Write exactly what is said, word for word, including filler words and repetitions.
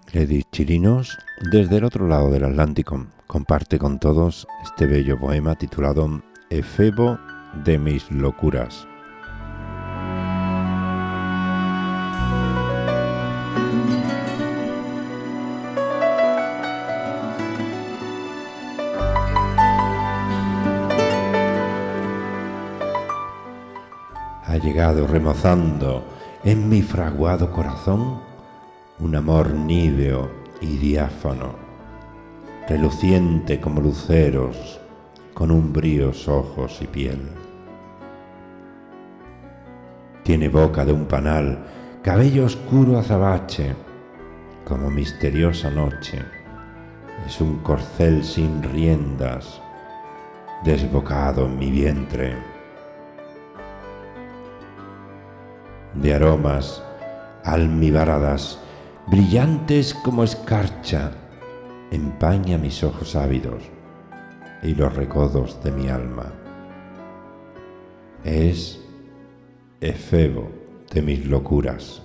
Edith Chirinos, desde el otro lado del Atlántico, comparte con todos este bello poema titulado Efebo de mis locuras. Ha llegado remozando en mi fraguado corazón un amor níveo y diáfano, reluciente como luceros, con umbríos ojos y piel. Tiene boca de un panal, cabello oscuro azabache, como misteriosa noche. Es un corcel sin riendas, desbocado en mi vientre. De aromas almibaradas, brillantes como escarcha, empaña mis ojos ávidos y los recodos de mi alma. Es efebo de mis locuras.